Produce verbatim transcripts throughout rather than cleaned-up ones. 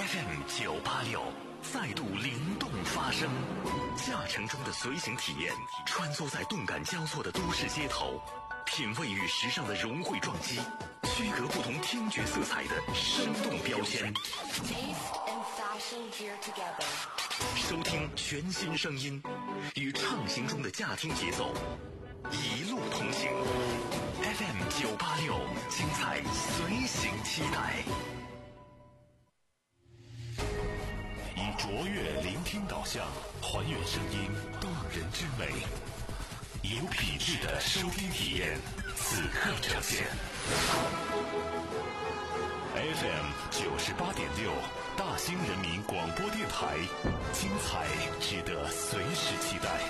F M 九八六再度灵动发声，驾乘中的随行体验，穿梭在动感交错的都市街头，品味与时尚的融汇撞击，区隔不同听觉色彩的生动标签。收听全新声音，与畅行中的驾听节奏，一路同行。F M 九八六，精彩随行期待。以卓越聆听导向，还原声音动人之美，有品质的收听体验，此刻呈现。F M 九十八点六，大兴人民广播电台，精彩值得随时期待。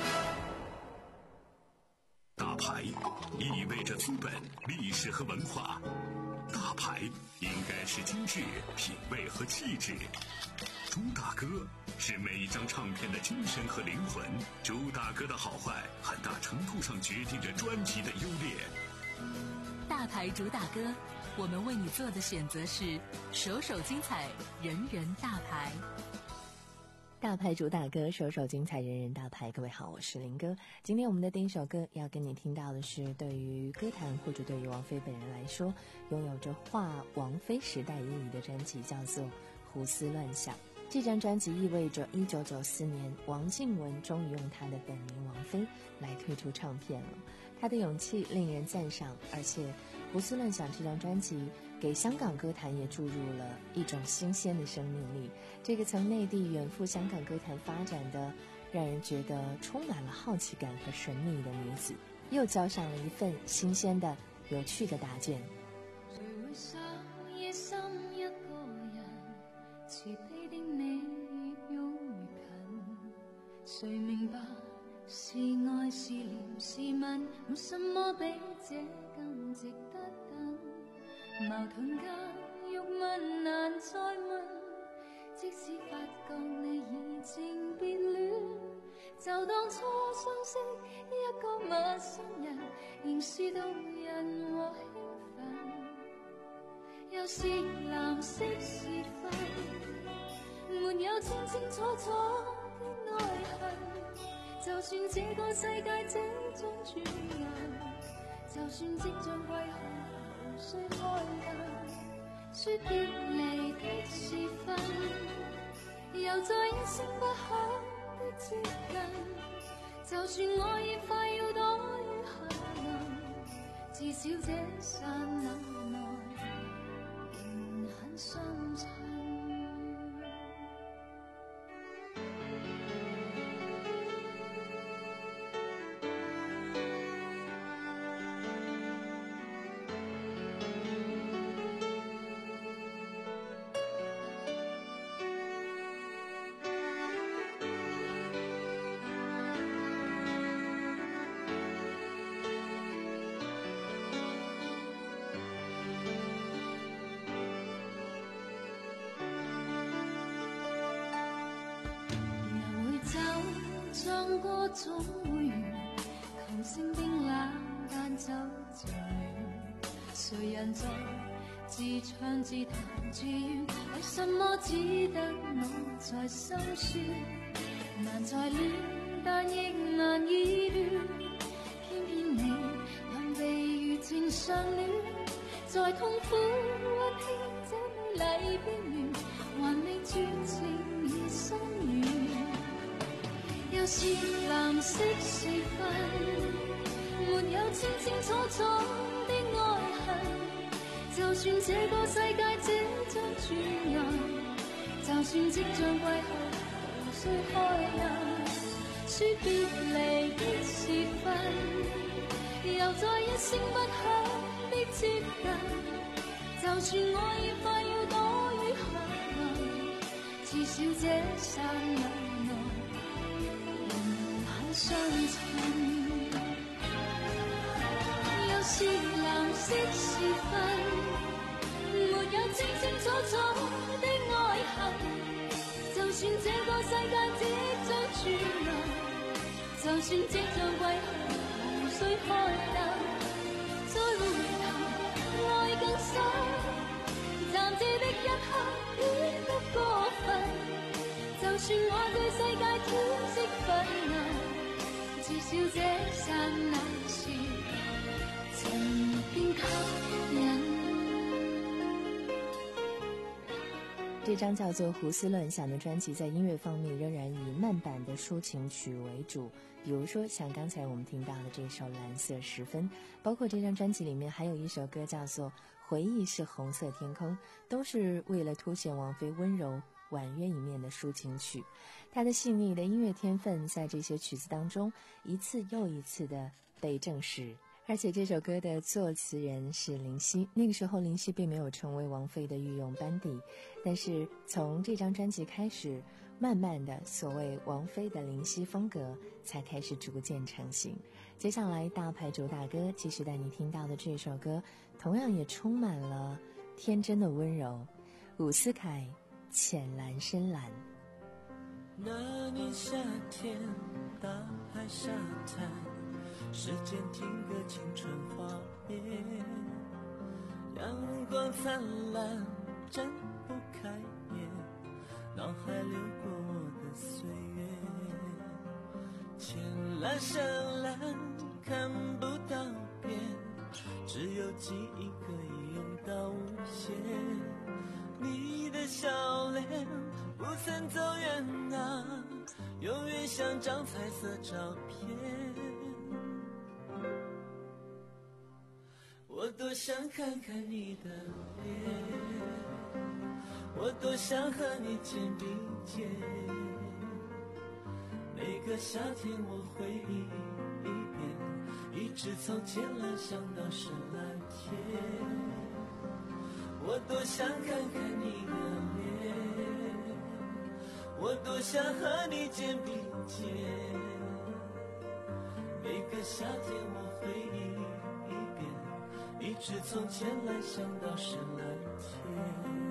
大牌意味着资本、历史和文化，大牌应该是精致、品味和气质。朱大哥是每一张唱片的精神和灵魂，朱大哥的好坏很大程度上决定着专辑的优劣。 大牌主打歌，我们为你做的选择是首首精彩，人人大牌。 大牌主打歌，首首精彩，人人大牌。各位好，我是林哥。今天我们的第一首歌要跟你听到的是，对于歌坛或者对于王菲本人来说，拥有着划王菲时代意义的专辑，叫做《胡思乱想》。这张专辑意味着一九九四年王靖雯终于用她的本名王菲来推出唱片了。她的勇气令人赞赏，而且《胡思乱想》这张专辑给香港歌坛也注入了一种新鲜的生命力。这个从内地远赴香港歌坛发展的让人觉得充满了好奇感和神秘的女子，又交上了一份新鲜的有趣的答卷。 谁会想夜深一个人，慈悲的你越拥越近，谁明白是愛是憐是吻，沒什麼比這更值得等。矛盾間欲問難再問，即使發覺你已漸變亂，就當初相識一個陌生人，仍是動人和興奮。又是藍色時分，沒有清清楚楚的愛恨，就算這個世界這種轉眼，就算即將歸去無需開燈，說別離的時分，又再一聲不響的接近，就算我已快要躲於下能，至少這剎那內仍很相襯。總會完，琴聲冰冷但就漸暖，誰人在自唱自彈自怨，為什麼只得我在心酸，難再戀但亦難以亂，偏偏你能被如情相戀，在痛苦溫馨這美麗邊緣，還未絕情已心軟。又是藍色時分，沒有清清楚楚的愛恨，就算這個世界這張轉眼，就算即將歸去無需開燈，說別離的時分，又再一聲不響的接近，就算我已快要躲於下能，至少這剎那相襯，又是藍色時分，沒有清清楚楚的愛恨，就算這個世界即將轉涼，就算即將歸去無需開燈，再回頭愛更深，暫借的一刻，戀不算我對世界天色昏暗，至少這剎那時曾經吸引。 这张叫做《胡思乱想》的专辑在音乐方面仍然以慢版的抒情曲为主，比如说像刚才我们听到的这首《蓝色时分》，包括这张专辑里面还有一首歌叫做《回忆是红色天空》，都是为了凸显王菲温柔婉约一面的抒情曲。她的细腻的音乐天分在这些曲子当中一次又一次的被证实。而且这首歌的作词人是林夕，那个时候林夕并没有成为王菲的御用班底，但是从这张专辑开始，慢慢的所谓王菲的林夕风格才开始逐渐成型。接下来大牌主打歌继续带你听到的这首歌，同样也充满了天真的温柔。伍思凯《浅蓝深蓝》。 那年夏天，大海沙滩，时间停格，青春画面，阳光灿烂，睁不开眼，脑海流过我的岁月，浅蓝深蓝，看不到边，只有记忆可以用到无限。你的笑脸不曾走远啊，永远像张彩色照片。我多想看看你的脸，我多想和你肩并肩，每个夏天我回忆一遍，一直从浅蓝想到深蓝天。我多想看看你的脸，我多想和你肩并肩，每个夏天我回忆一遍，一直从浅蓝想到深蓝天。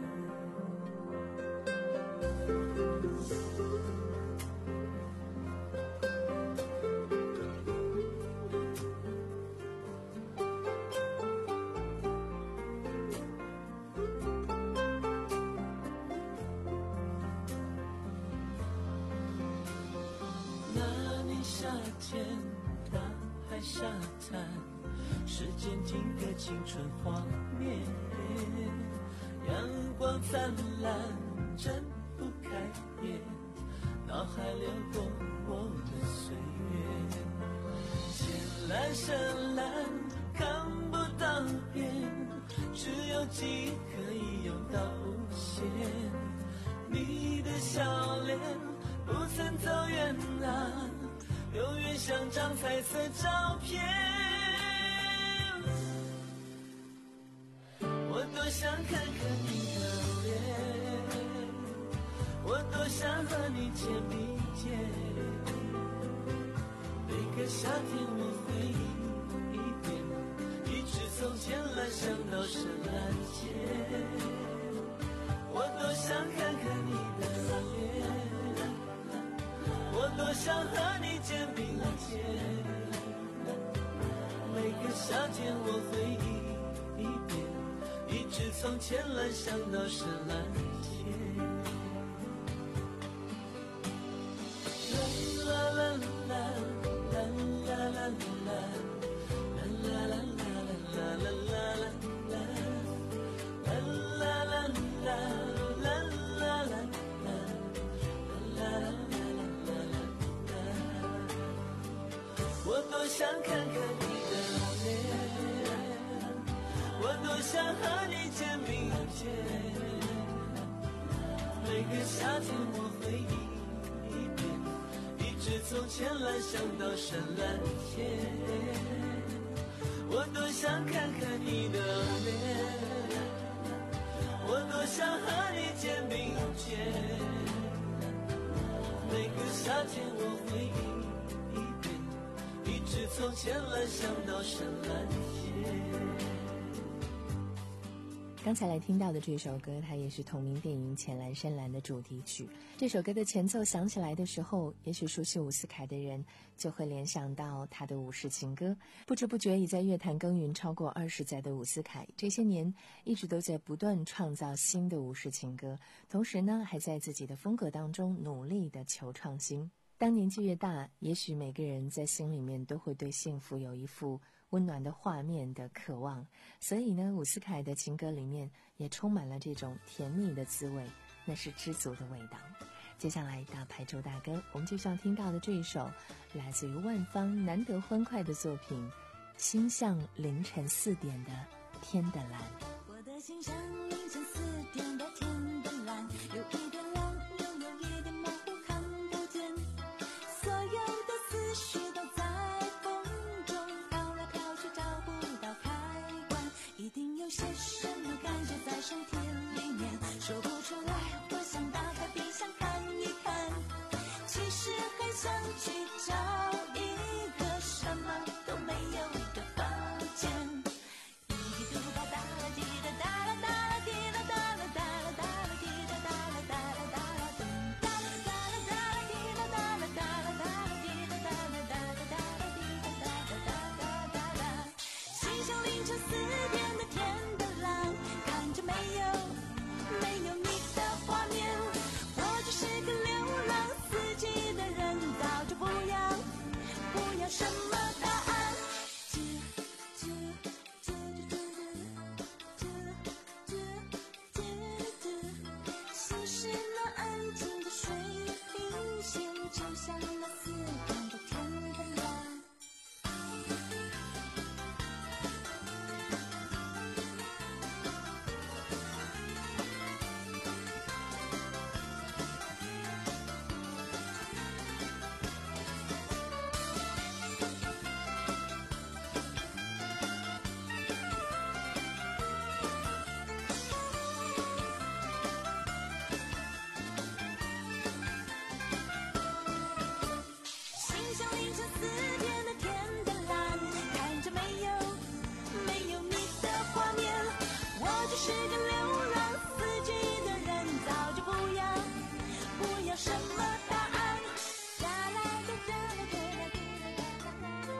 夏天，大海沙滩，时间停格，青春画面，阳光灿烂，睁不开眼，脑海流过我的岁月，浅蓝深蓝，看不到边，只有记忆可以用到无限。你的笑脸不曾走远啊，永远像张彩色照片。我多想看看你的脸，我多想和你肩并肩，每个夏天我回忆一遍，一直从浅蓝想到深蓝天。我多想看看你的脸，我多想和你肩并肩，每个夏天我回忆一遍，一直从浅蓝想到深蓝天。啦啦啦啦啦啦啦啦啦啦啦啦啦啦啦我多想看看你的脸，我多想和你肩并肩，每个夏天我回忆一遍，一直从浅蓝想到深蓝天。我多想看看你的脸，我多想和你肩并肩，每个夏天我回忆一直从浅蓝想到深蓝天。 刚才来听到的这首歌，它也是同名电影《浅蓝深蓝》的主题曲。这首歌的前奏响起来的时候，也许熟悉伍思凯的人就会联想到他的伍氏情歌。不知不觉已在乐坛耕耘超过二十载的伍思凯，这些年一直都在不断创造新的伍氏情歌，同时呢，还在自己的风格当中努力的求创新。当年纪越大，也许每个人在心里面都会对幸福有一幅温暖的画面的渴望，所以呢，伍思凯的情歌里面也充满了这种甜蜜的滋味，那是知足的味道。接下来大牌周大哥，我们就想听到的这一首来自于万芳难得欢快的作品《心像凌晨四点的天的蓝》。 我的心像凌晨四点的天的蓝，有一点亮，又有一点模糊，看不见，所有的思绪都在风中飘来飘去，找不到开关，一定有些什么感觉在身体里面，说不出来，我想打开冰箱看一看，其实很想去找一个什么都没有的房间，一滴嘟吧哒啦滴哒哒啦哒啦滴啦哒啦哒啦哒啦滴哒哒啦哒啦哒啦咚哒啦哒啦哒啦滴啦哒啦哒啦哒啦滴啦哒啦哒啦哒啦滴啦哒哒哒哒哒哒，心像凌晨四点的天的蓝，看着没有没有你的画面，我就是个流浪四季的人，早就不要不要什么答案。心是那安静的水平线，就像那四点的天的蓝。心像凌晨四点的天的蓝，看着没有没有你的画面，我就是个流浪四季的人，早就不要不要什么答案。哒啦哒哒啦哒啦滴啦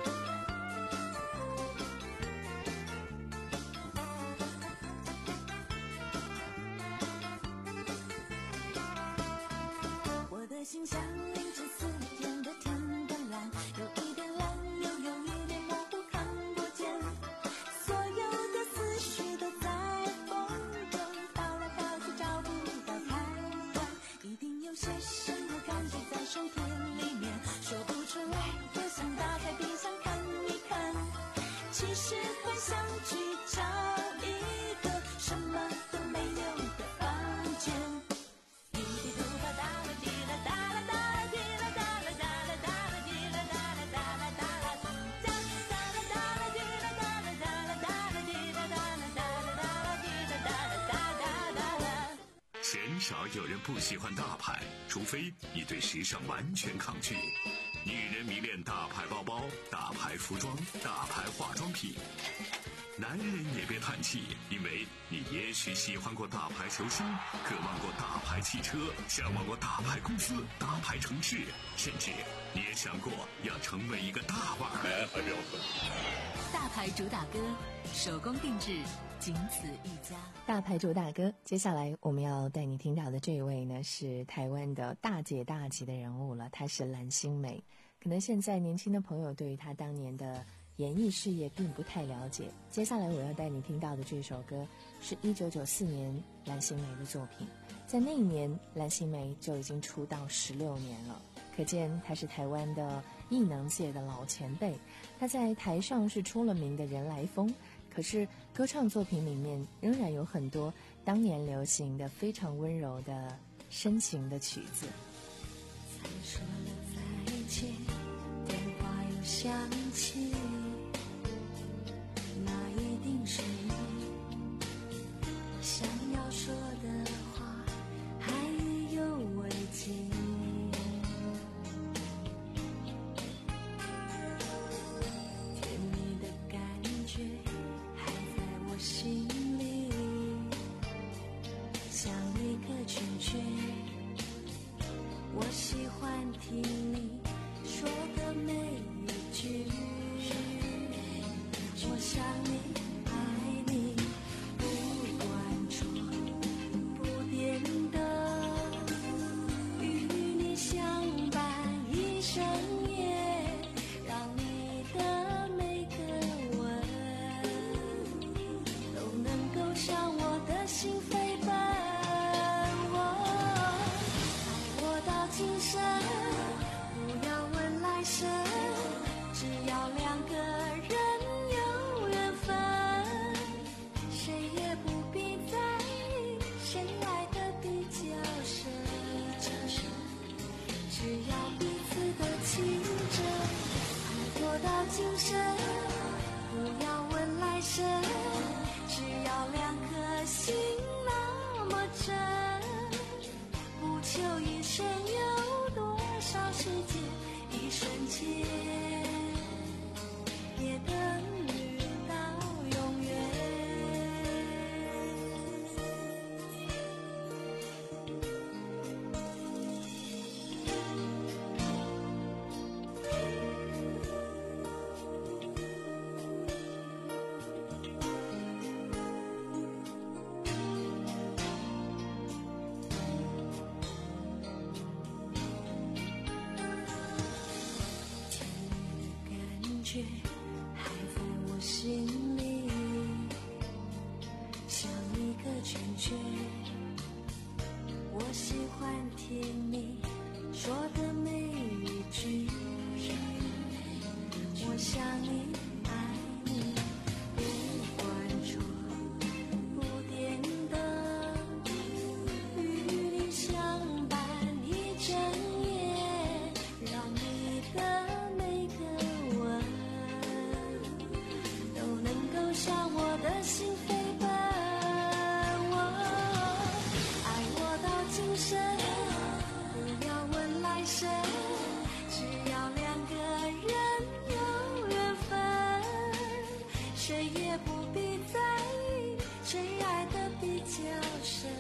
哒。我的心像凌晨四点的天的蓝，有一点亮，又有一点模糊，看不见，所有的思绪都在风中飘来飘去，找不到开关，一定有些什么感觉在身体里面，说不出来，我想打开冰箱看一看，其实很想去找一个什么都没有的房间，一滴嘟吧哒啦滴啦哒啦哒啦滴啦哒啦哒啦哒啦滴啦哒啦哒啦哒啦咚哒哒啦哒啦滴啦哒啦哒啦哒啦滴啦哒啦哒啦哒啦滴啦哒啦哒哒哒哒。 鲜少有人不喜欢大牌，除非你对时尚完全抗拒。女人迷恋大牌包包、大牌服装、大牌化妆品。男人也别叹气，因为你也许喜欢过大牌球星，渴望过大牌汽车，向往过大牌公司、大牌城市，甚至你也想过要成为一个大腕儿。 大牌主打歌，手工定制，仅此一家。 大牌主大哥，接下来我们要带你听到的这一位呢，是台湾的大姐大级的人物了，她是蓝心湄。可能现在年轻的朋友对于她当年的演艺事业并不太了解。接下来我要带你听到的这首歌是一九九四年蓝心湄的作品，在那一年蓝心湄就已经出道十六年了，可见她是台湾的艺能界的老前辈。她在台上是出了名的人来疯，可是歌唱作品里面仍然有很多当年流行的非常温柔的深情的曲子。 才说了再见，电话又响起，那一定是你想要说的话，还意犹未尽。甜蜜的感觉还在我心里， 像一个圈圈，我喜欢听你说的每一句，我想你爱你，不管错不颠的，与你相伴一生也，让你的每个吻都能够向我的心飞奔。爱我到今生，不要问来生，只要两个人有缘分，谁也不必在意谁爱的比较深，只要彼此的情真。爱我到今生，不要问来生，只要两颗心那么真，不求一生有多少时间，一瞬间也等于到永远。感觉还在我心里，像一个圈圈，我喜欢听你说的每一句，我想你爱你，不管错不颠的，与你相伴一整夜，让你的每个吻都能够向我的心飞奔。爱我到今生，不要问来生，只要两个人有缘分，谁也不必在意谁爱的比较深，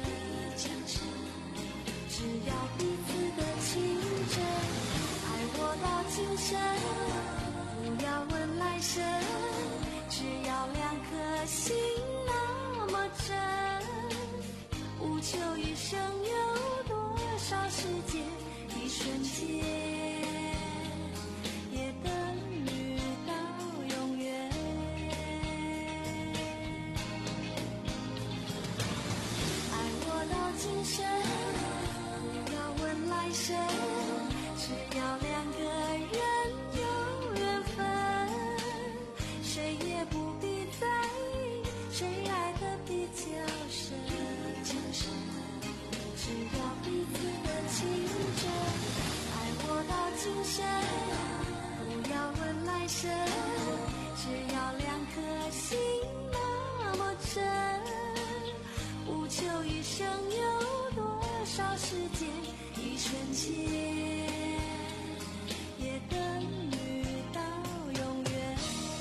只要彼此的情真。爱我到今生，不要问来生，只要两颗心那么真，无求一生有多少时间，一瞬间也等于到永远。爱我到今生，不要问来生，只要两个人有缘分，谁也不必在意谁爱的比较深，只要彼此的情真。爱我到今生，不要问来生，只要两颗心那么真，无求一生有多少时间，一瞬间也等于到永远。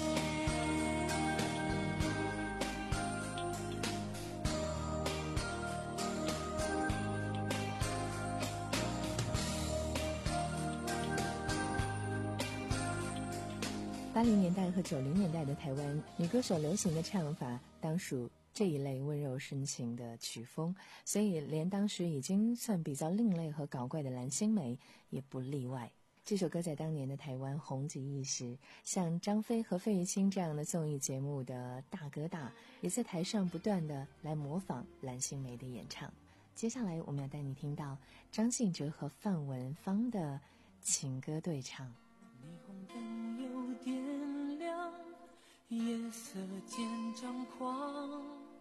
八零年代和九零年代的台湾女歌手流行的唱法，当属这一类温柔深情的曲风，所以连当时已经算比较另类和搞怪的蓝心湄也不例外。这首歌在当年的台湾红极一时，像张飞和费玉清这样的综艺节目的大哥大，也在台上不断的来模仿蓝心湄的演唱。接下来我们要带你听到张信哲和范文芳的情歌对唱。 霓虹灯又点亮，夜色渐张狂，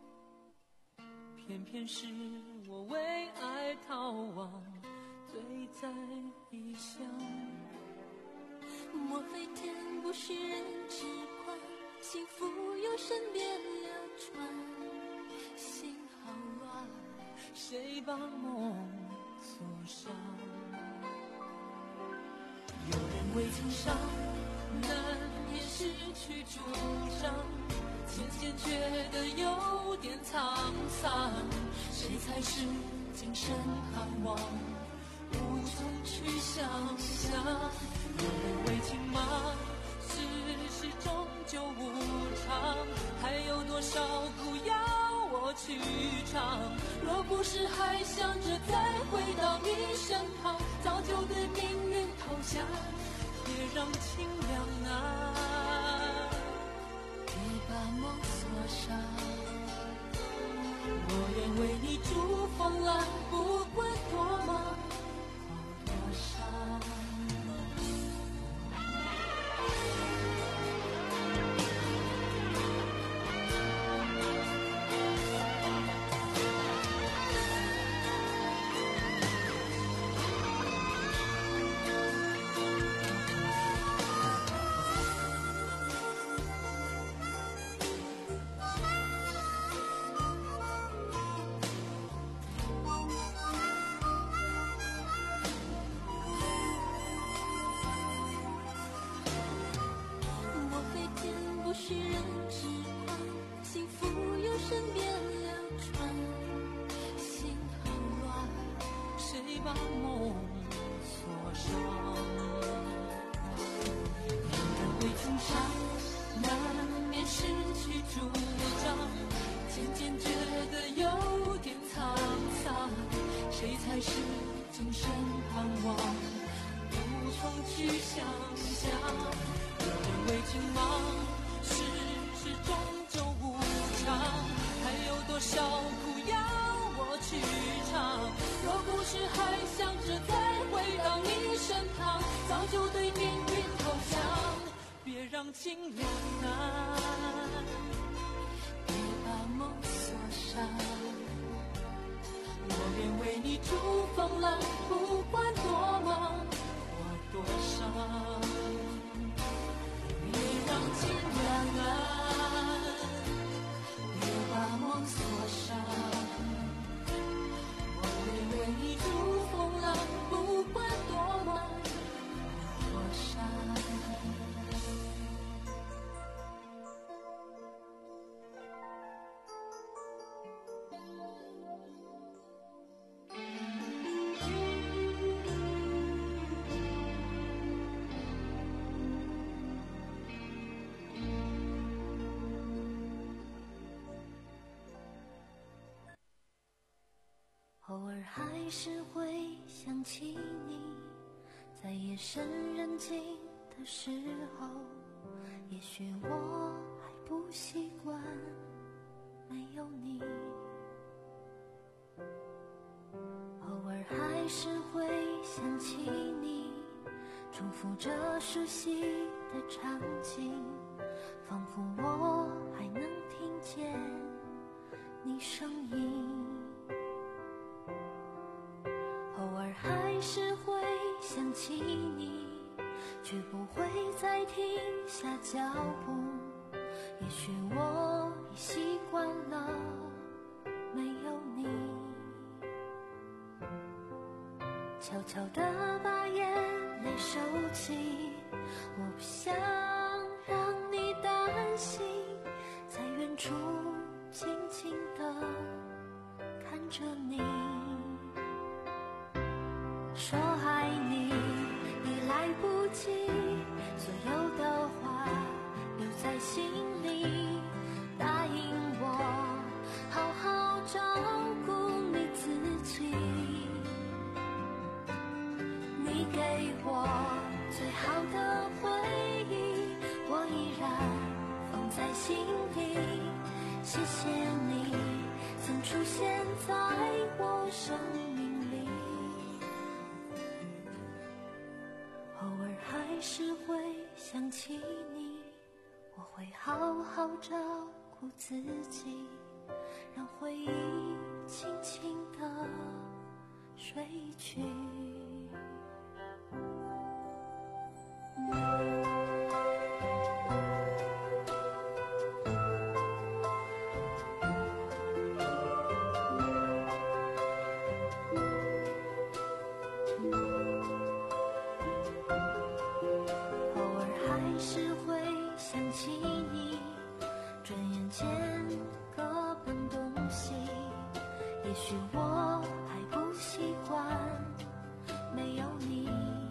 偏偏是我为爱逃亡，醉在异乡。 莫非天不许人知宽，幸福有身边流传，心好乱， 谁把梦锁上？有人为情伤，难免失去主张，渐渐觉得有点沧桑。谁才是今生盼望，无从去想象。有人为情吗？世事终究无常，还有多少苦要我去尝？若不是还想着再回到你身旁，早就对命运投降。别让情凉啊，别把梦锁上。我愿为你筑风浪，不管多忙或多伤。把梦锁上，人为情伤，难免失去主张，渐渐觉得有点沧桑。谁才是今生盼望，无从去想象。有人为情忙，世事终究无常，还有多少苦要我去尝？若不是还想着再回到你身旁，早就对命运投降。别让情凉啊，别把梦锁上。我愿为你筑风浪，不管多忙或多伤。别让情凉啊，别把梦锁上。为你筑风浪，不管多忙多伤。 偶尔还是会想起你，在夜深人静的时候，也许我还不习惯没有你。偶尔还是会想起你，重复着熟悉的场景，仿佛我还能听见你声音。偶尔还是会想起你，却不会再停下脚步。也许我已习惯了没有你，悄悄地把眼泪收起，我不想让你担心，在远处静静地看着你。说爱你已来不及，所有的话留在心里，答应我好好照顾你自己。你给我最好的回忆，我依然放在心底。谢谢你曾出现在我生命里，偶尔还是会想起你，我会好好照顾自己，让回忆轻轻地睡去。偶尔还是会想习惯没有你，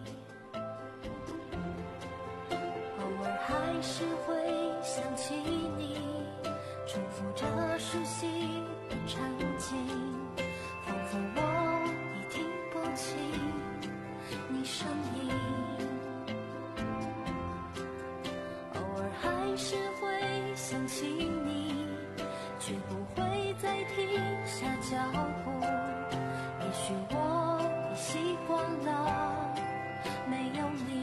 偶尔还是会想起你，重复着熟悉的场景，仿佛我已听不清你声音，偶尔还是会想起你，却不会再停下脚步，也许我已习惯了没有你，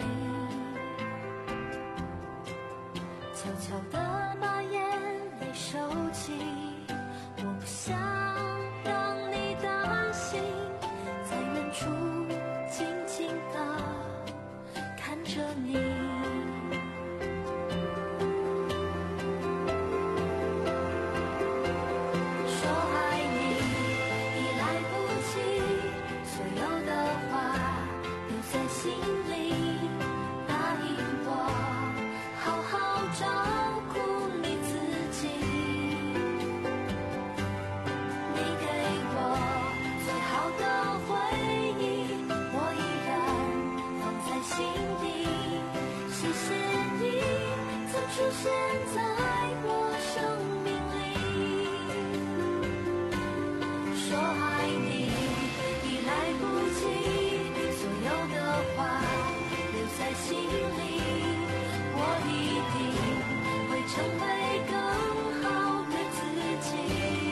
悄悄地把眼泪收起，我不想让你担心，在远处静静地看着你。说爱你已来不及，所有的话留在心里，答应我好好照顾你自己。你给我最好的回忆，我依然放在心底。谢谢你曾出现在我生命里。说爱你已来不及，所有的话留在心里，我一定会成为更好的自己。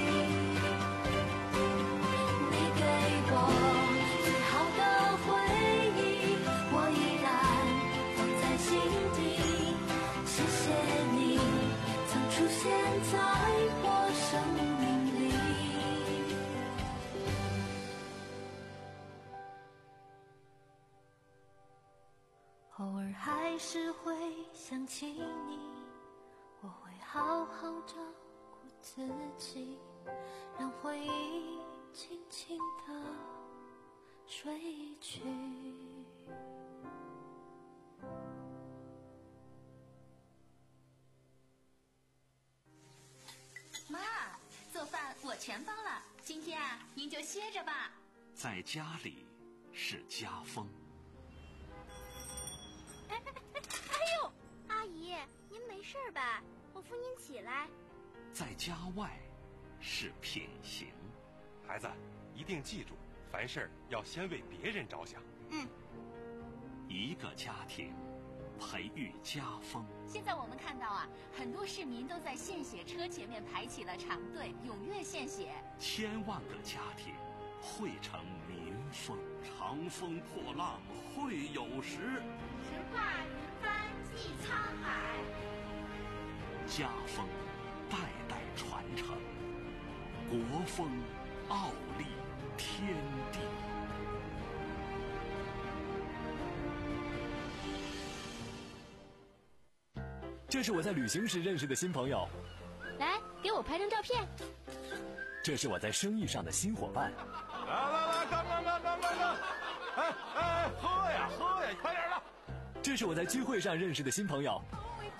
你给我最好的回忆，我依然放在心底。谢谢你曾出现在我生命里。偶尔还是会想起你，我会好好照顾自己，让回忆轻轻地睡去。 妈，做饭我全包了，今天啊，您就歇着吧。 在家里是家风， 哎呦，阿姨，您没事吧？我扶您起来。 在家外是品行。 孩子，一定记住，凡事要先为别人着想。 嗯， 一个家庭培育家风。 现在我们看到啊，很多市民都在献血车前面排起了长队，踊跃献血。 千万个家庭汇成民风，长风破浪会有时。 直挂云帆济沧海。 家风代代传承，国风傲立天地。 这是我在旅行时认识的新朋友， 来，给我拍张照片。 这是我在生意上的新伙伴。 来来来，干干干干干干！哎哎，喝呀喝呀，快点的！ 这是我在聚会上认识的新朋友。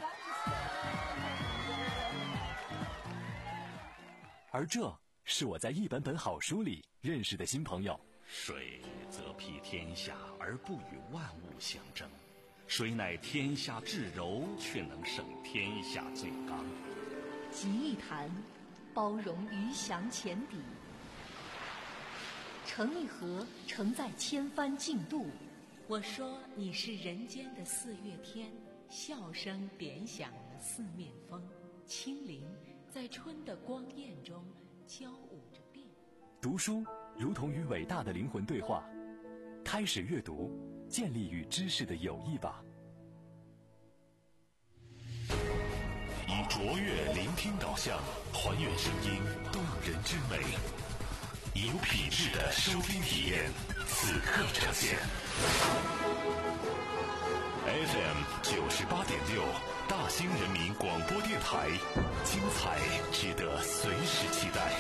而这是我在一本本好书里认识的新朋友。 水则披天下而不与万物相争，水乃天下至柔，却能胜天下最刚。 集一坛，包容鱼翔浅底；盛一盒，承载千帆竞渡。我说你是人间的四月天，笑声点响了四面风，轻灵在春的光艳中交舞着变。 读书如同与伟大的灵魂对话，开始阅读，建立与知识的友谊吧。 以卓越聆听导向，还原声音动人之美，以有品质的收听体验，此刻呈现。F M 九十八点六，大兴人民广播电台，精彩值得随时期待。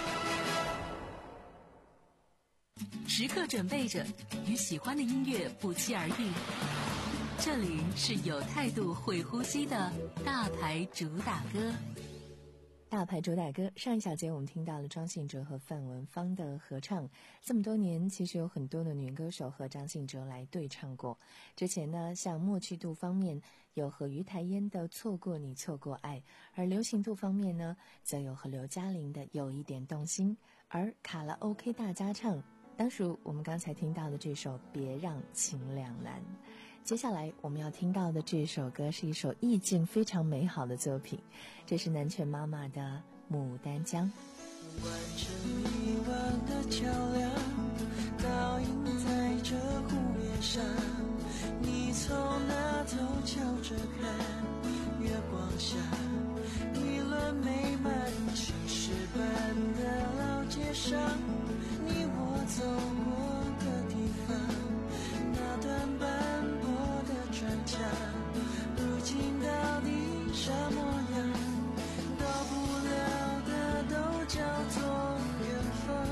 时刻准备着，与喜欢的音乐不期而遇。这里是有态度、会呼吸的大牌主打歌。 大牌主打歌，上一小节我们听到了张信哲和范文芳的合唱。这么多年，其实有很多的女歌手和张信哲来对唱过。之前呢，像默契度方面有和于台烟的《错过你错过爱》，而流行度方面呢，则有和刘嘉玲的《有一点动心》，而卡拉 OK 大家唱，当属我们刚才听到的这首《别让情两难》。接下来我们要听到的这首歌是一首意境非常美好的作品，这是南拳妈妈的《牡丹江》。 完成一万个桥梁，倒映在这湖面上，你从那头瞧着看，月光下一轮美满，青石板的老街上，你我走过的地方，那段斑驳的砖墙，如今到底啥模样？到不了的都叫做缘分，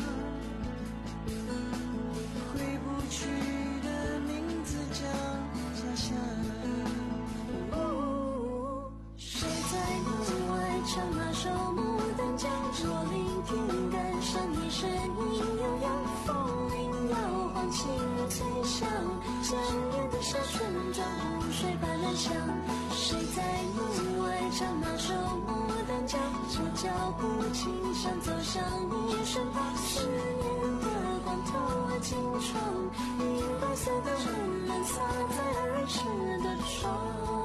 回不去的名字叫家乡。谁在门外唱那首《牡丹江》？若聆听感伤的声音悠扬，风铃摇晃，轻如脆响，江边的沙旋转，湖水般乱响。谁在门外唱那首《牡丹江》？我脚步轻响，走向你身旁，思念的光透了金窗，银白色的温暖洒在儿时的窗。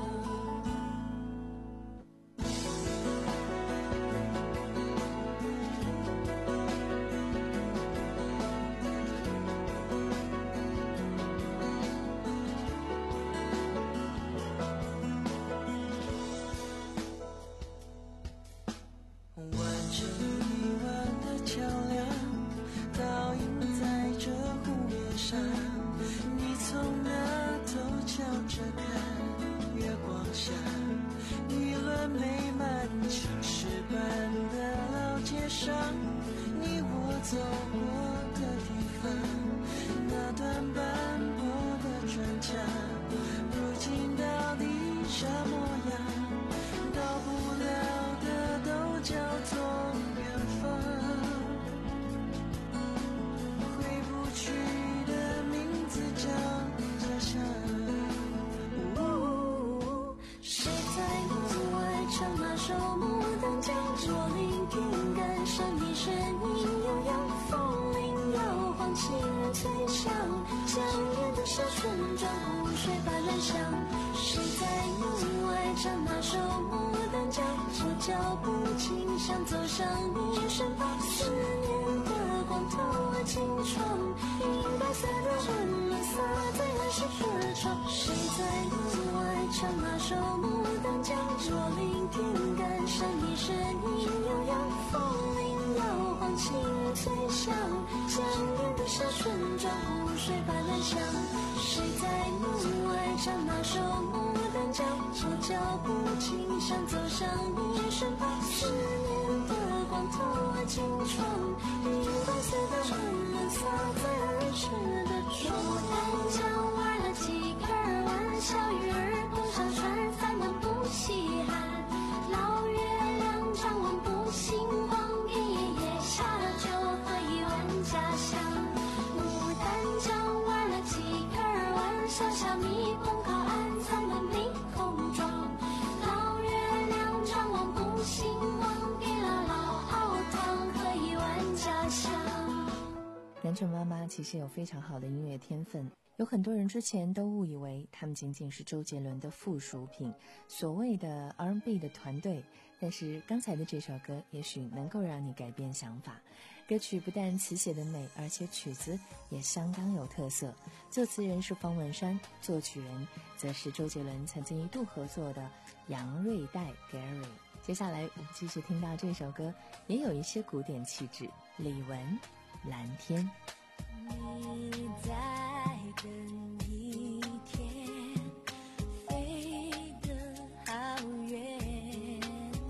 脚步轻响，走向你身旁，思念的光透了金窗，银白色的温暖洒在儿时的窗。谁在门外唱那首《牡丹江》？若聆听感伤的声音悠扬，风铃摇晃，轻如脆响，江边的沙旋转，湖水般乱响。谁在门外唱那首《牡丹江》？我脚步轻响，走向你身旁，思念的光透了金窗，银白色的温暖洒在儿时的窗。牡丹江玩了几根玩，小鱼儿蹦上船，咱们不稀罕。老月亮张望不星光，爷爷下了酒喝一碗家乡。牡丹江玩了几根玩，小小蜜蜂靠岸，咱们没空装。老月亮张望不星光，给了老熬汤喝一碗家乡。 南拳妈妈其实有非常好的音乐天分，有很多人之前都误以为他们仅仅是周杰伦的附属品，所谓的 R and B 的团队。但是刚才的这首歌也许能够让你改变想法。歌曲不但词写的美，而且曲子也相当有特色。作词人是方文山，作曲人则是周杰伦曾经一度合作的杨瑞代 Gary。 接下来我们继续听到这首歌，也有一些古典气质，李玟《蓝天》。 你在等一天飞得好远，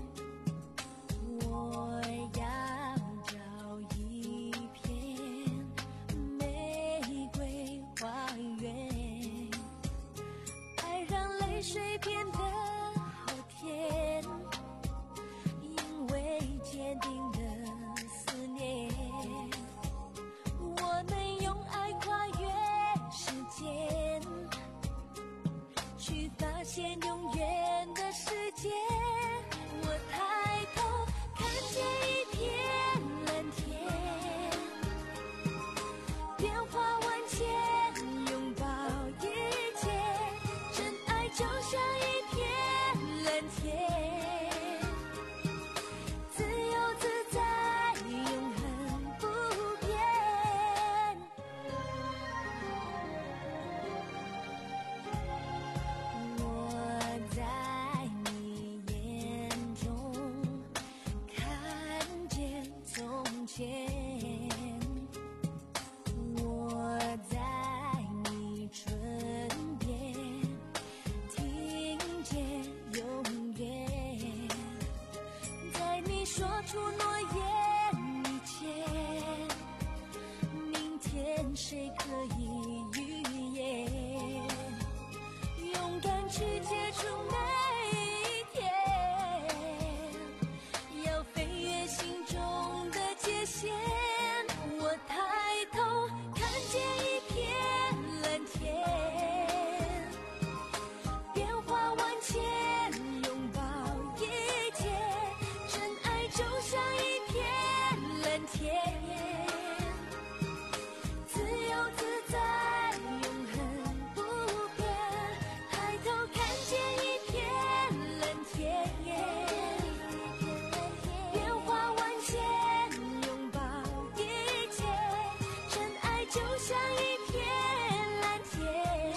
我要找一片玫瑰花园，爱让泪水变得好甜， 现永远的世界。我抬头看见一片蓝天，变化万千，拥抱一切，真爱就像一片蓝天，自由自在，永恒不变。我在你眼中看见从前，我在你唇边听见永远，在你说出诺言以前，明天谁可以预言？勇敢去接触每一天，要飞越心中的界限。我抬头看见一片蓝天，变化万千，拥抱一切，真爱就像一片蓝天，自由自在，永恒不变。抬头看见一片蓝天，变化万千，拥抱一切，真爱就像一片蓝天，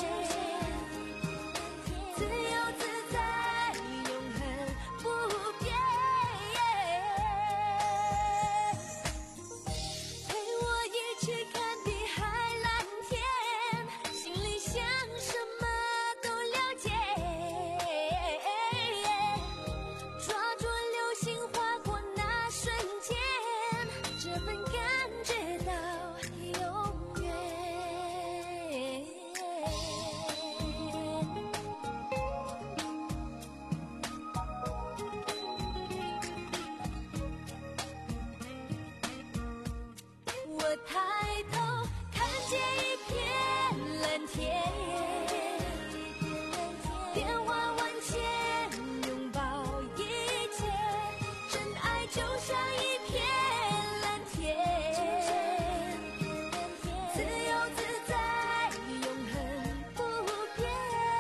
自由自在，永恒不变。陪我一起看碧海蓝天，心里想什么都了解，抓住流星划过那瞬间，这份感觉到永远。我抬头看见一片蓝天，变化万千，拥抱一切，真爱就像一片蓝天，自由自在，永恒不变。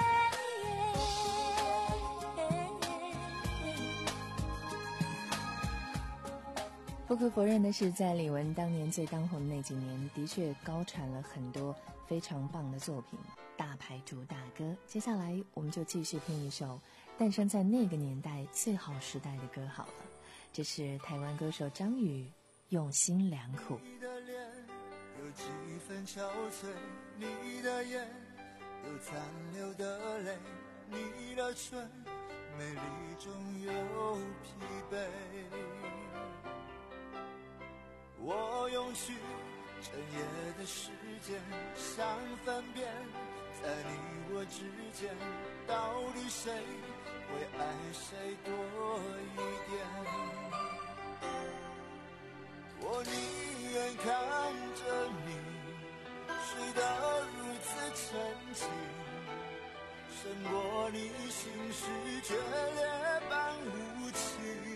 不可否认的是，在李玟当年最当红的那几年，的确高产了很多非常棒的作品，大牌主打歌。接下来我们就继续听一首诞生在那个年代最好时代的歌好了，这是台湾歌手张宇用心良苦。 你的脸有几分憔悴，你的眼有残留的泪，你的唇美丽中有疲惫。我用去整夜的时间，想分辨在你我之间，到底谁会爱谁多一点。我宁愿看着你睡得如此沉静，胜过你心事决裂般无情。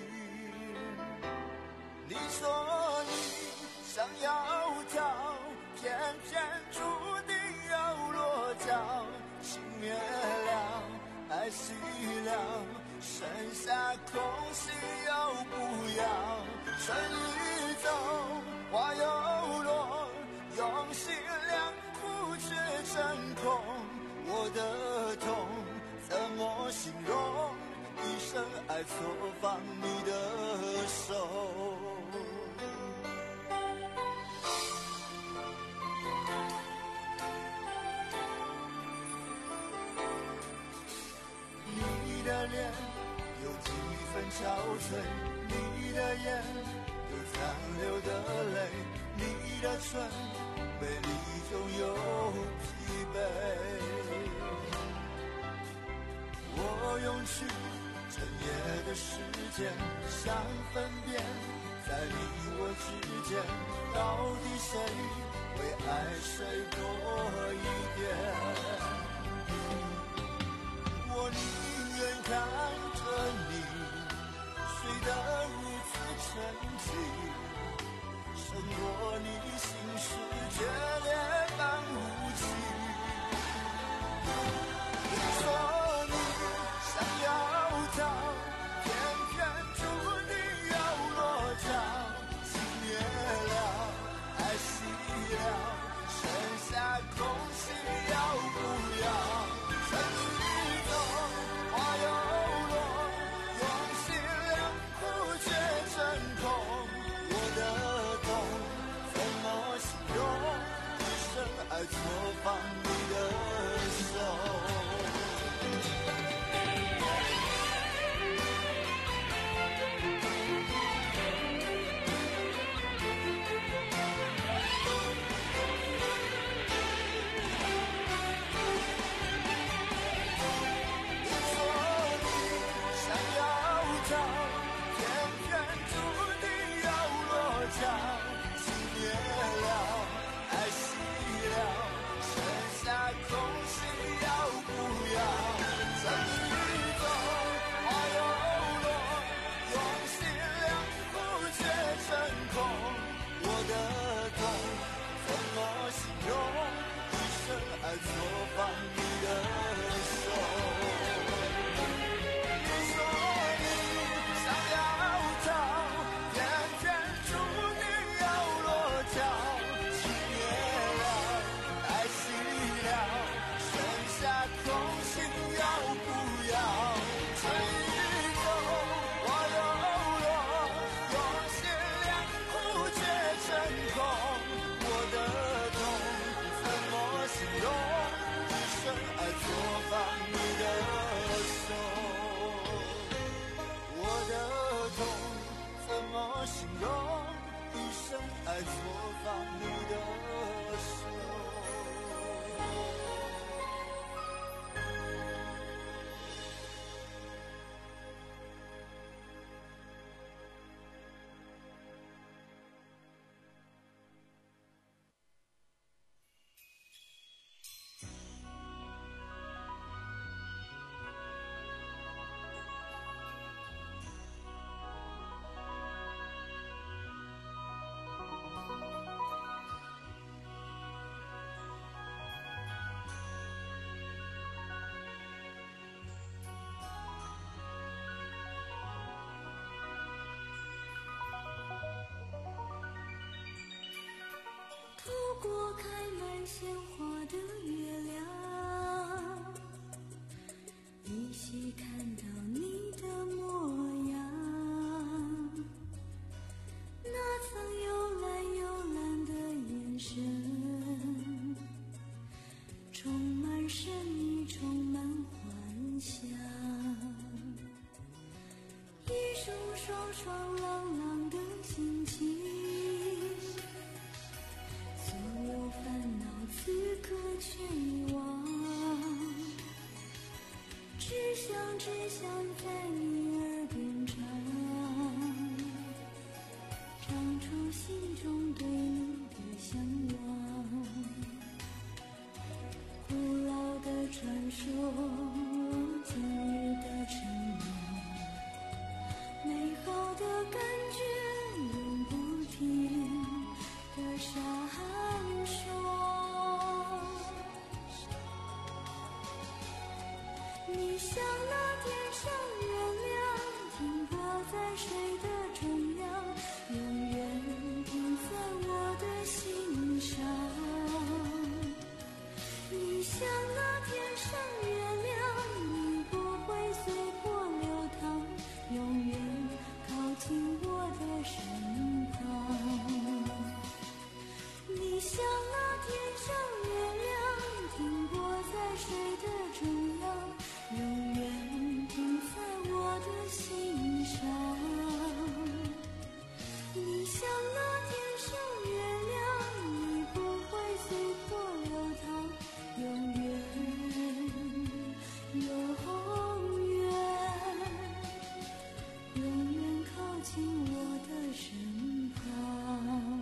你说你想要逃，偏偏注定要落脚，情灭了，爱熄了，剩下空隙又不要。春已走，花又落，用心良苦却成空。我的痛怎么形容？一生爱错放你的手。你的脸有几分憔悴，你的眼有残留的泪，你的唇美丽中有疲惫。我用去整夜的时间，想分辨在你我之间，到底谁会爱谁多一点。我看着你睡得如此沉静，胜过你心事决裂般无情。你说你想要逃，偏偏注定要落脚，情灭了，爱熄了，剩下空隙要不要？春雨中花又落，用心良苦却成空。我的痛怎么形容？一生爱错放你的手。爱错放你的手，你说你想要逃，偏偏注定要落脚，情灭了，爱熄了，剩下空心要不要？春雨中花又落，用心良苦却成空。我的痛怎么形容？一生爱错放你的手，我的痛怎么形容？一生爱错放你的手。 透过开满鲜花的月亮，依稀看到你的模样，那曾幽蓝幽蓝的眼神，充满神秘，充满幻想，一种爽爽朗朗的心情，所有烦恼此刻却遗忘，只想只想在你耳边唱，唱出心中对你的向往。古老的传说，今日的承诺，美好的感觉永不停的闪烁。你像那天上月亮，停泊在水的中央，永远停在我的心上。你像那天上月亮，你不会随波流淌，永远靠近我的身旁。你像那天上月亮，停泊在水的中央，永远停在我的心上。你像那天上月亮，你不会随波流淌，永远永远永远靠近我的身旁。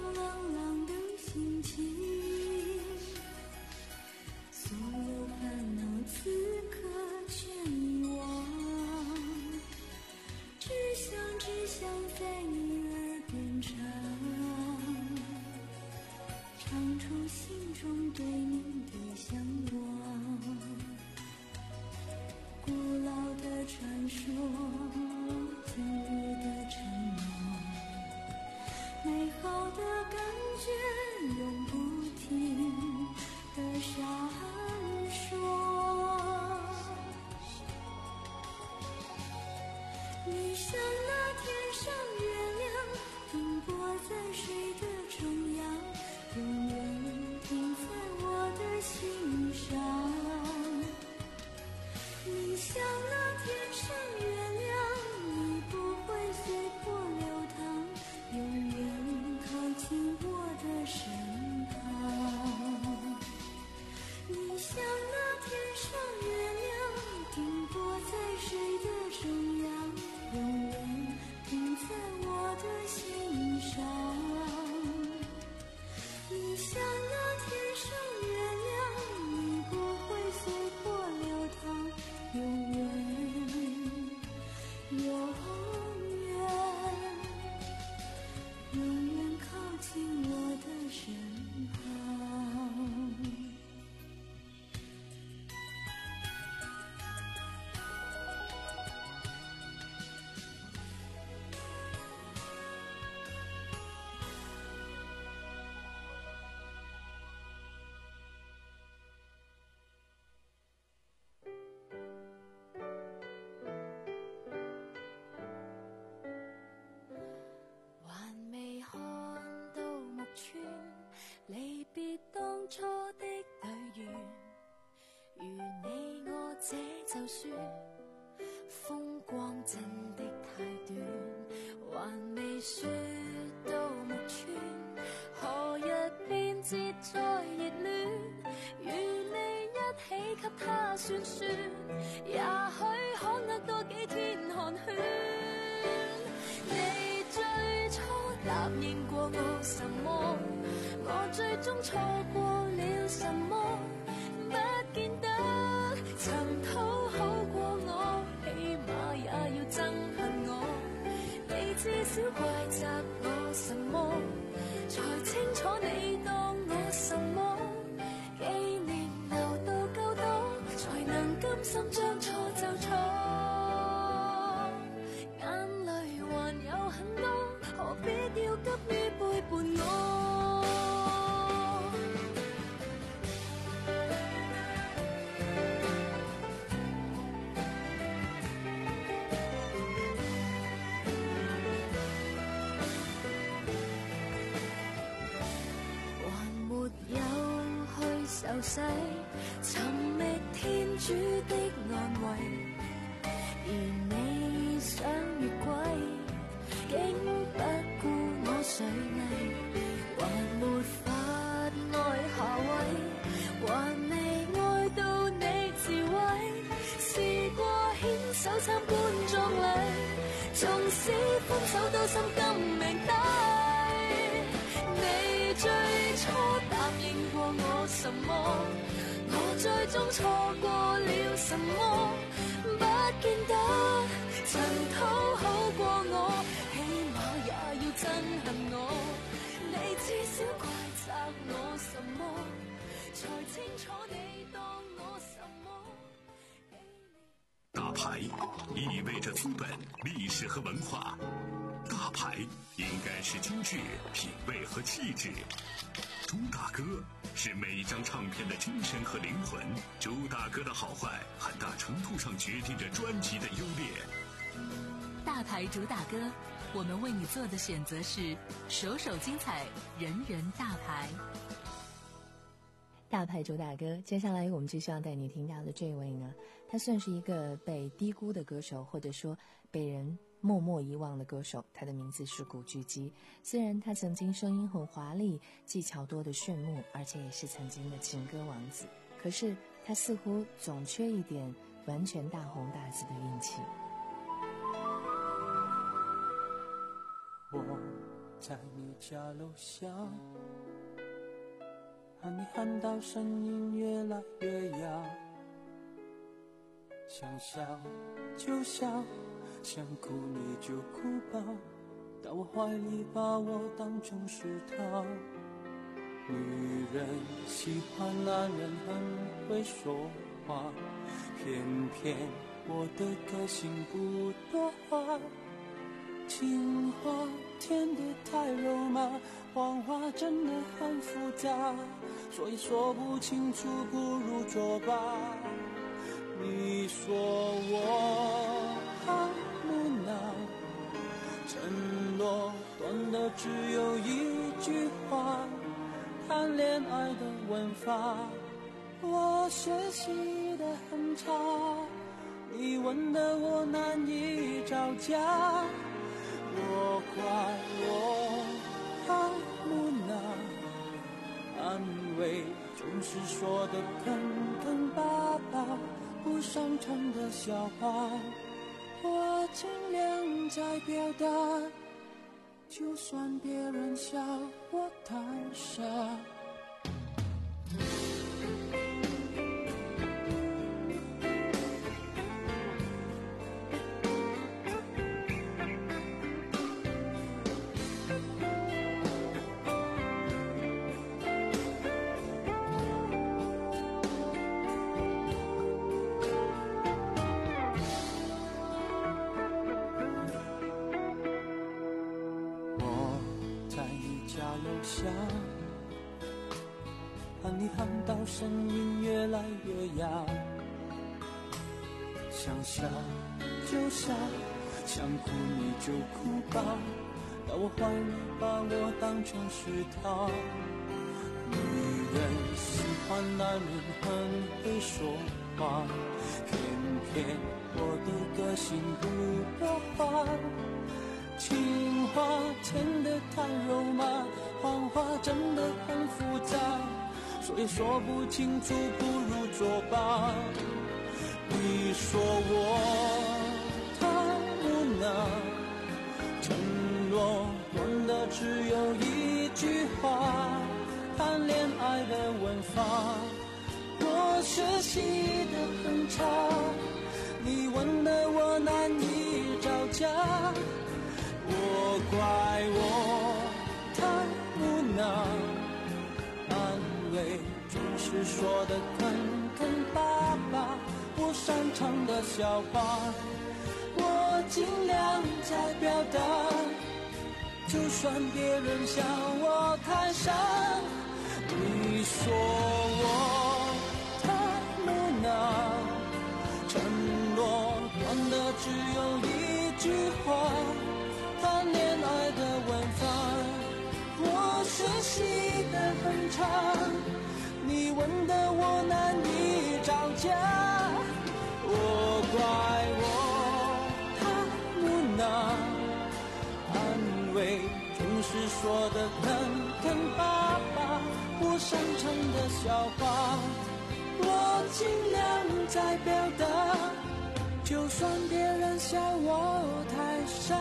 朗朗的心情，所有烦恼此刻全遗忘，只想只想在你耳边唱，唱出心中对你的向往。古老的传说，今日的承诺，美好的感觉永不停的闪烁。你像那天上月亮，停泊在水的中央，永远停在我的心上。你像那天上月亮，你不会随波流淌，永远靠近我的身旁。你像那天上月亮，停泊在水的中央，永远停在我的心上。你像那天上月亮，你不会随波流淌，永远永远永远靠近我的身旁。還未看到木村，離別當初的對緣，如你我這就算風光真的太短，還未說到木村，何日便節再熱戀，與你一起給他算算，也許可握多幾天寒暄。你最初答應過我什麼，我最終錯過了什麼，不見得曾討好過我，起碼也要憎恨我。你至少怪責我什麼，才清楚你當我什麼，紀念留到夠多，才能甘心將錯就錯。眼淚還有很多，何必要急於背叛我。還沒有去受洗，尋覓天主的安慰，而你想越軌，竟不顧我水藝，還沒法愛下位，還未愛到你自毀，試過牽手參觀葬禮，縱使分手都心甘命抵。你最初答應過我什麼，我最終錯過了什麼，不見得曾討好過我，起碼也要憎恨我。你至少怪責我什麼，才清楚你當我什麼。 大牌意味着资本、历史和文化，大牌应该是精致、品味和气质。朱大哥是每张唱片的精神和灵魂，朱大哥的好坏很大程度上决定着专辑的优劣。 大牌主打歌，我们为你做的选择是首首精彩，人人大牌。 大牌主打歌，接下来我们就需要带你听到的这位呢，他算是一个被低估的歌手，或者说被人默默遗忘的歌手。他的名字是古巨基。虽然他曾经声音很华丽，技巧多的炫目，而且也是曾经的情歌王子，可是他似乎总缺一点完全大红大紫的运气。 我在你家楼下，喊你喊到声音越来越哑，想笑就笑，想哭你就哭吧，到我怀里把我当成是他。女人喜欢男人很会说话，偏偏我的个性不多话，情话甜得太肉麻，谎话真的很复杂，所以说不清楚不如作罢。你说我好木讷，承诺短的只有一句话，谈恋爱的文法我学习得很差，你问的我难以招架，我怪我好木讷，安慰总是说的坑坑巴巴，不擅长的笑话我尽量在表达，就算别人笑我太傻。喊你喊到声音越来越哑，想笑就笑，想哭你就哭吧，到我怀里把我当成是他。女人喜欢男人很会说话，偏偏我的个性不多话，情话甜得太肉麻，谎话真的很复杂，所以说不清楚不如作罢。你说我太木讷，承诺短的只有一句话，谈恋爱的文法我学习得很差，你问的我难以招架，我怪我太木讷，安慰总是说的坑坑巴巴，不擅长的笑话我尽量在表达，就算别人笑我太傻。你说我太木讷，承诺短的只有一句话，谈恋爱的文法我学习得很差，你问的我难以招架，我怪我太木讷，安慰总是说的坑坑巴巴，不擅长的笑话我尽量在表达，就算别人笑我太傻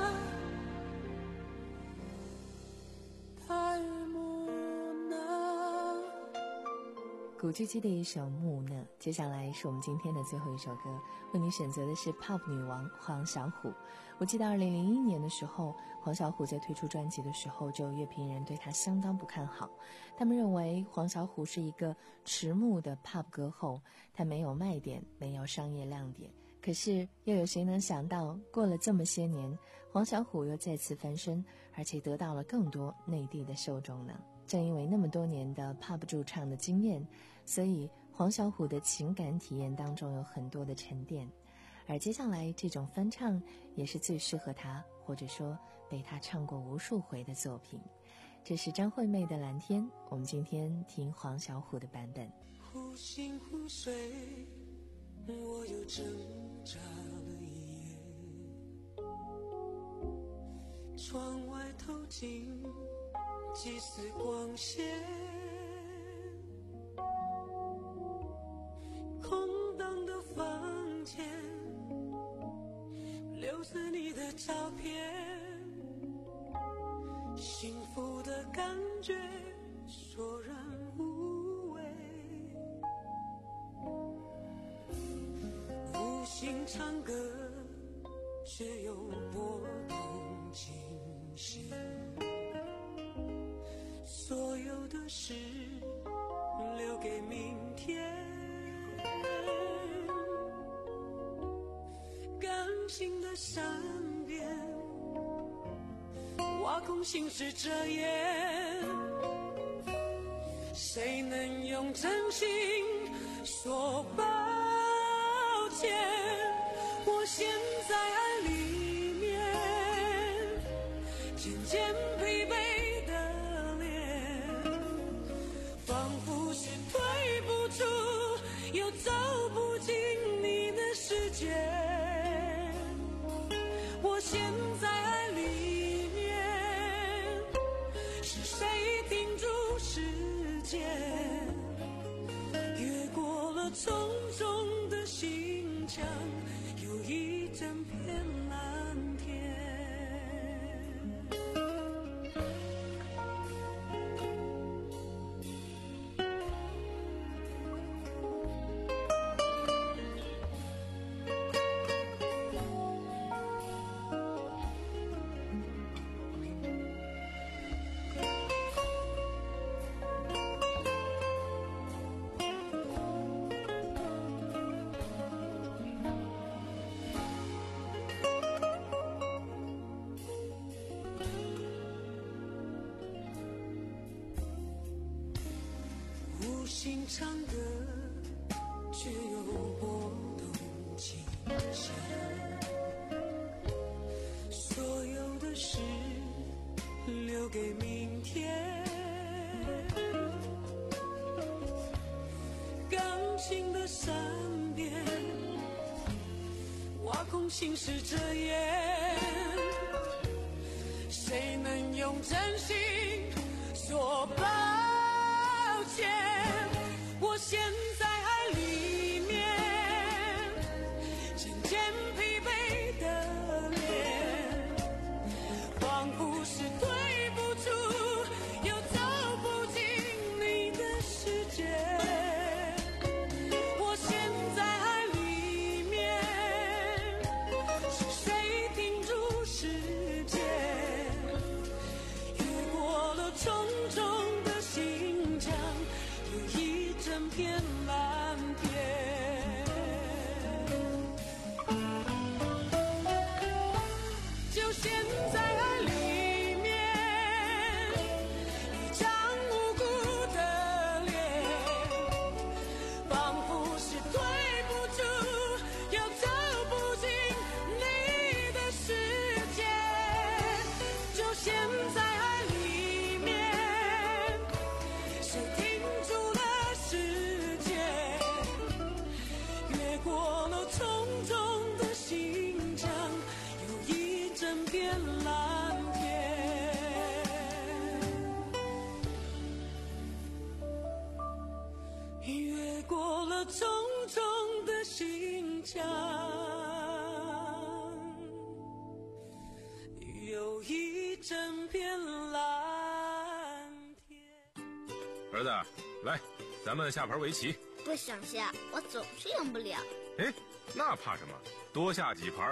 太木讷。 古巨基的一首《木讷》，接下来是我们今天的最后一首歌，为你选择的是 pop 女王黄小琥。我记得二零零一年的时候，黄小琥在推出专辑的时候，就有乐评人对她相当不看好，他们认为黄小琥是一个迟暮的 pop 歌后，她没有卖点，没有商业亮点。可是又有谁能想到，过了这么些年，黄小琥又再次翻身，而且得到了更多内地的受众呢？正因为那么多年的 pop 驻唱的经验，所以黄小琥的情感体验当中有很多的沉淀，而接下来这种翻唱也是最适合她，或者说被她唱过无数回的作品。这是张惠妹的《蓝天》，我们今天听黄小琥的版本。 忽醒忽睡，我又挣扎了一夜，窗外透进几丝光线，空荡的房间留着你的照片， 幸福的感觉索然无味，无心唱歌却又拨动琴弦，所有的事留给明天，感情的善变，挖空心事遮掩，谁能用真心说抱歉？我陷在爱里面，渐渐疲惫的脸，仿佛是退不出又走不进你的世界。我陷在爱里面，是谁停住时间，越过了重重的心墙，有一整片蓝天。无心唱歌，却又拨动琴弦，所有的事留给明天，感情的善变，挖空心事遮掩，谁能用真心说抱歉？我陷在爱里面，渐渐疲惫的脸，仿佛是退不出又走不进你的世界。我陷在爱里面，是谁停住时间，越过了重重的心墙，有一整片蓝天。就陷在爱里面，一张无辜的脸，仿佛是退不出又走不进你的世界。就陷在爱里面，谁停住了时间，越过了重重的心墙，有一整片蓝天。越过了重重的心墙，有一整片蓝天。 儿子，来，咱们下盘围棋。 不想下，我总是赢不了。 哎，那怕什么？多下几盘